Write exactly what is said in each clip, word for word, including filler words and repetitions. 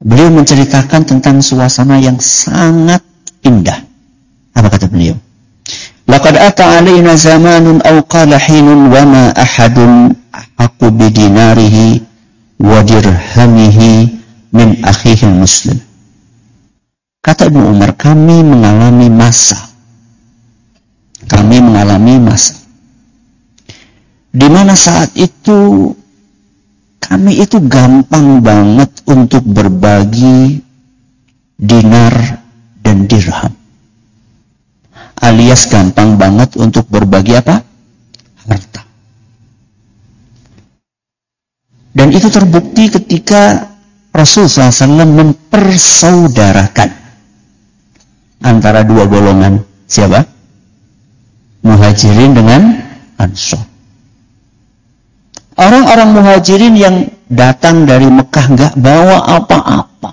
Beliau menceritakan tentang suasana yang sangat indah. Apa kata beliau? Laqad ata alaina zamanun aw qala hinun wa ma ahadun ahqqu bi dinarihi wa dirhamihi min akhihi muslim. Kata Ibnu Umar, kami mengalami masa. Kami mengalami masa. Di mana saat itu kami itu gampang banget untuk berbagi dinar dan dirham. Alias gampang banget untuk berbagi apa? Harta. Dan itu terbukti ketika Rasulullah shallallahu alaihi wasallam mempersaudarakan antara dua golongan. Siapa? Muhajirin dengan Ansor. Orang-orang Muhajirin yang datang dari Mekah nggak bawa apa-apa.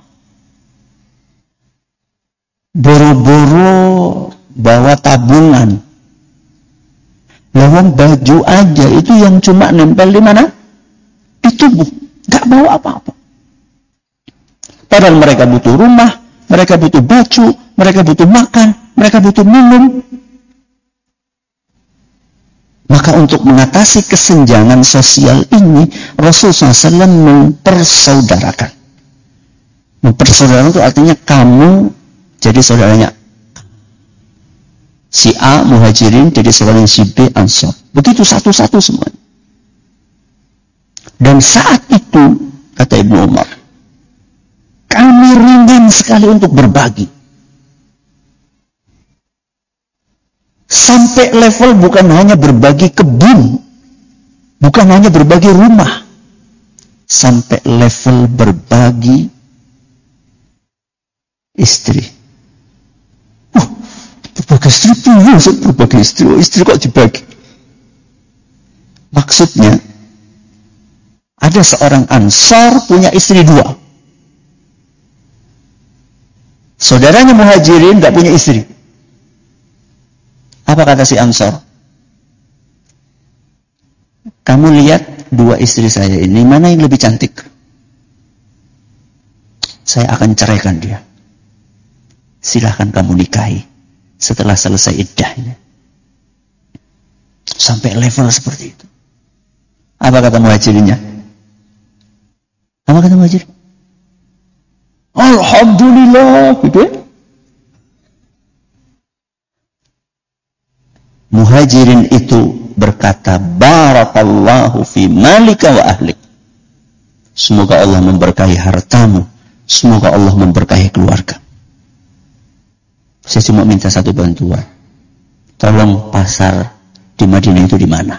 Boro-boro bawa tabungan. Lawan baju aja itu yang cuma nempel di mana? Di tubuh. Nggak bawa apa-apa. Padahal mereka butuh rumah, mereka butuh baju, mereka butuh makan, mereka butuh minum. Maka untuk mengatasi kesenjangan sosial ini, Rasulullah shallallahu alaihi wasallam mempersaudarakan. Mempersaudarakan itu artinya kamu jadi saudaranya si A Muhajirin, jadi saudaranya si B Ansor. Begitu satu-satu semua. Dan saat itu, kata Ibnu Umar, kami ringan sekali untuk berbagi. Sampai level bukan hanya berbagi kebun, bukan hanya berbagi rumah, sampai level berbagi istri. Oh, berbagi istri tuh, maksud berbagi istri, oh, istri kok dibagi? Maksudnya, ada seorang Ansor punya istri dua. Saudaranya Muhajirin gak punya istri. Apa kata si Ansor? Kamu lihat dua istri saya ini, mana yang lebih cantik? Saya akan ceraikan dia. Silahkan kamu nikahi setelah selesai iddahnya. Sampai level seperti itu. Apa kata Muhajirinnya? Apa kata Muhajirin? Alhamdulillah, gitu ya. Muhajirin itu berkata, barakallahu fi malika wa ahlik. Semoga Allah memberkahi hartamu, semoga Allah memberkahi keluarga. Saya cuma minta satu bantuan. Tolong pasar di Madinah itu di mana?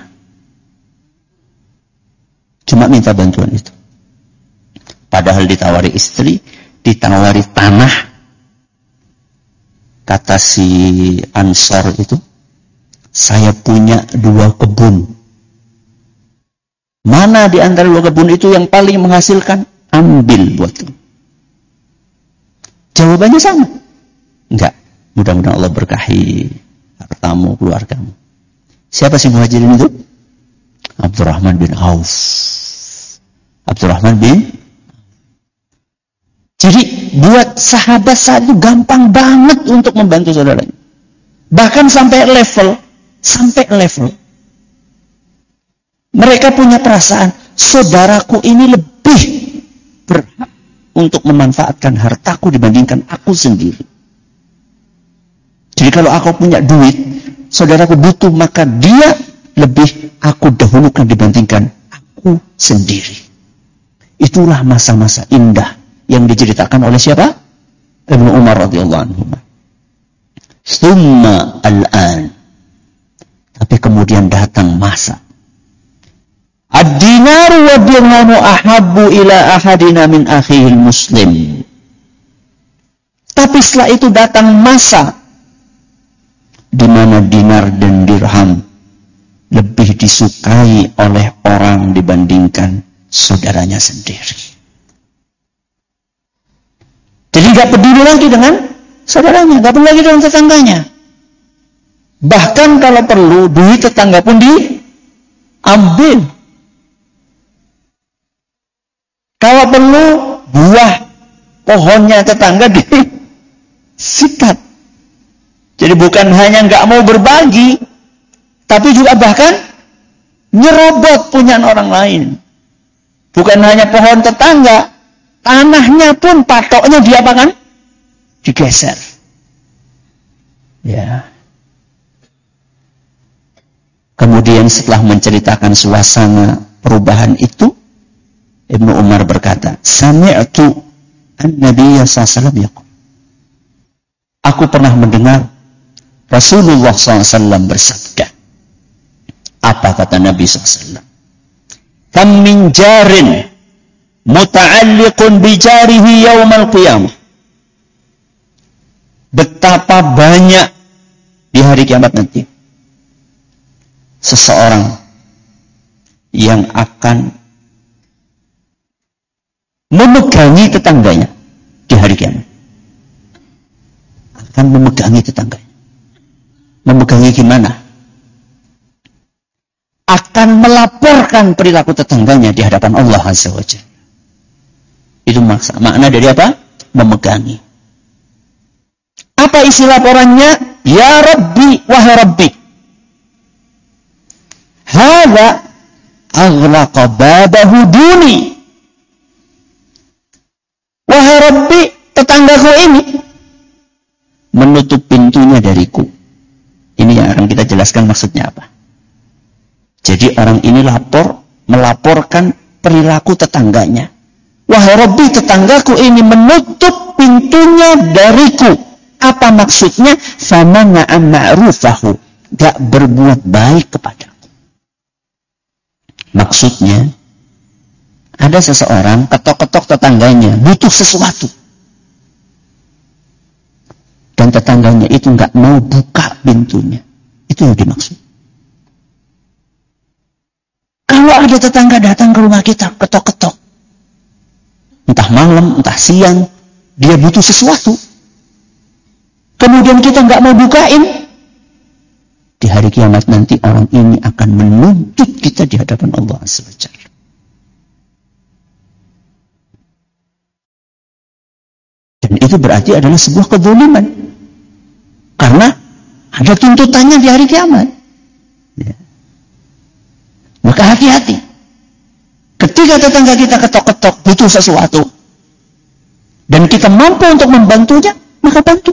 Cuma minta bantuan itu. Padahal ditawari istri, ditawari tanah. Kata si Ansor itu, saya punya dua kebun. Mana di antara dua kebun itu yang paling menghasilkan? Ambil buatku. Jawabannya sama. Enggak. Mudah-mudahan Allah berkahi hartamu, keluargamu. Siapa si Muhajirin itu? Abdurrahman bin Auf. Abdurrahman bin. Jadi buat sahabat saat itu gampang banget untuk membantu saudaranya. Bahkan sampai level Sampai level mereka punya perasaan, saudaraku ini lebih berhak untuk memanfaatkan hartaku dibandingkan aku sendiri. Jadi kalau aku punya duit, saudaraku butuh, maka dia lebih aku dahulukan dibandingkan aku sendiri. Itulah masa-masa indah yang diceritakan oleh siapa? Ibnu Umar radhiyallahu anhu. Summa al-an. Tapi kemudian datang masa. Ad-dinaru wa dirhamu ahabbu ila ahadina min akhihil muslim. Tapi setelah itu datang masa di mana dinar dan dirham lebih disukai oleh orang dibandingkan saudaranya sendiri. Jadi gak peduli lagi dengan saudaranya, gak peduli lagi dengan tetangganya. Bahkan kalau perlu, duit tetangga pun diambil. Kalau perlu, buah pohonnya tetangga disikat. Jadi bukan hanya nggak mau berbagi, tapi juga bahkan nyerobot punya orang lain. Bukan hanya pohon tetangga, tanahnya pun patoknya diapakan? Digeser. Ya. Kemudian setelah menceritakan suasana perubahan itu, Ibnu Umar berkata, Sami'tu an-Nabiyya sallallahu alaihi wasallam yaqul. Aku pernah mendengar Rasulullah sallallahu alaihi wasallam bersabda. Apa kata Nabi sallallahu alaihi wasallam? Kam min jarin muta'alliqun bi jarihi yaumal qiyamah. Betapa banyak di hari kiamat nanti seseorang yang akan memegangi tetangganya di hari kiamat. Akan memegangi tetangganya. Memegangi gimana? Akan melaporkan perilaku tetangganya di hadapan Allah Azza wa Jalla. Itu maksa, makna dari apa? Memegangi. Apa isi laporannya? Ya Rabbi, wahai Rabbi. Hadza aghlaqa babahu duni. Wahai Rabbi, tetanggaku ini menutup pintunya dariku. Ini yang akan kita jelaskan maksudnya apa. Jadi orang ini lapor, melaporkan perilaku tetangganya. Wahai Rabbi, tetanggaku ini menutup pintunya dariku. Apa maksudnya? Famana'a ma'rufahu. Gak berbuat baik kepadaku. Maksudnya, ada seseorang ketok-ketok tetangganya, butuh sesuatu. Dan tetangganya itu gak mau buka pintunya. Itu yang dimaksud. Kalau ada tetangga datang ke rumah kita, ketok-ketok. Entah malam, entah siang, dia butuh sesuatu. Kemudian kita nggak mau bukain. Di hari kiamat nanti orang ini akan menuntut kita di hadapan Allah Azza wa Jalla. Dan itu berarti adalah sebuah kezaliman. Karena ada tuntutannya di hari kiamat. Ya. Maka hati-hati. Ketika tetangga kita ketok-ketok butuh sesuatu dan kita mampu untuk membantunya, maka bantu.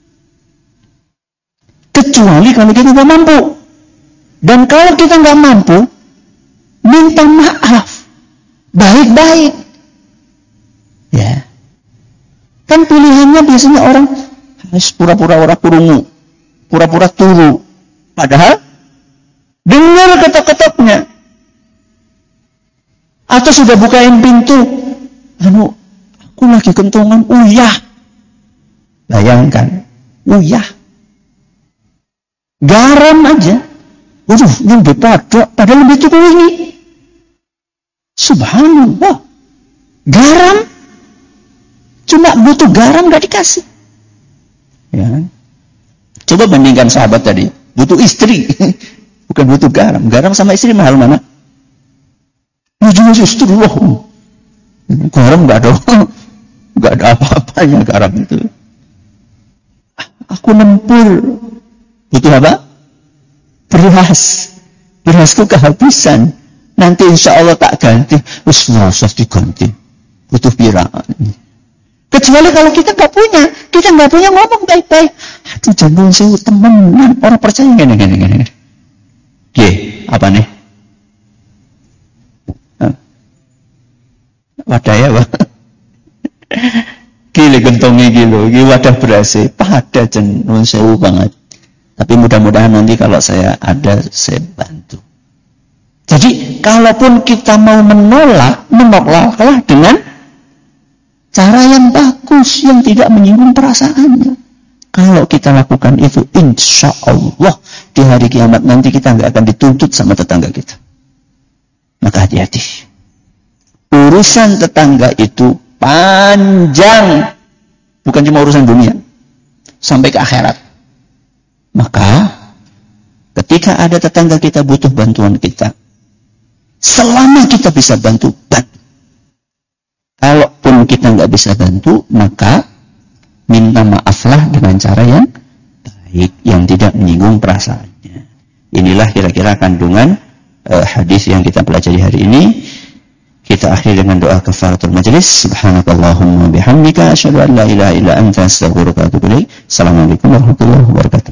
Kecuali kalau kita nggak mampu. Dan kalau kita nggak mampu, minta maaf, baik-baik. Ya, kan pilihannya biasanya orang harus pura-pura orang kurungu, pura-pura turu, padahal dengar ketok-ketoknya. Atau sudah bukain pintu, anu, aku lagi kentongan, uyah. Bayangkan, uyah. Garam aja. Waduh, yang bepada, padahal lebih cukup ini. Subhanallah. Garam. Cuma butuh garam gak dikasih. Ya. Coba bandingkan sahabat tadi. Butuh istri. Bukan butuh garam. Garam sama istri mahal mana? Ujungnya istri loh. Garam gak ada. Gak ada apa-apanya garam itu. Aku nempur. Butuh apa? Beras. Berasku kehabisan. Nanti insya Allah tak ganti. Wis usah diganti. Butuh piraan. Kecuali kalau kita nggak punya, kita nggak punya ngomong baik-baik. Aduh jangan sewu temenan. Orang percaya gini gini gini. Ye, apa nih? Wadah ya, Pak. Gile gentongi gilo, gile wadah berasi. Pada jenun sewu banget. Tapi mudah-mudahan nanti kalau saya ada, saya bantu. Jadi, kalaupun kita mau menolak, menolaklah dengan cara yang bagus, yang tidak menyinggung perasaannya. Kalau kita lakukan itu, insya Allah, di hari kiamat nanti kita nggak akan dituntut sama tetangga kita. Maka hati-hati. Urusan tetangga itu panjang. Bukan cuma urusan dunia. Sampai ke akhirat. Maka ketika ada tetangga kita butuh bantuan kita, selama kita bisa bantu, bantu. Kalaupun kita kita nggak bisa bantu, maka minta maaflah dengan cara yang baik, yang tidak menyinggung perasaannya. Inilah kira-kira kandungan uh, hadis yang kita pelajari hari ini. Kita akhiri dengan doa kafaratul majelis. Subhanakallahumma bihamdika asyhadu an la ilaha illa anta astaghfiruka wa atubu ilaik. Assalamualaikum warahmatullahi wabarakatuh.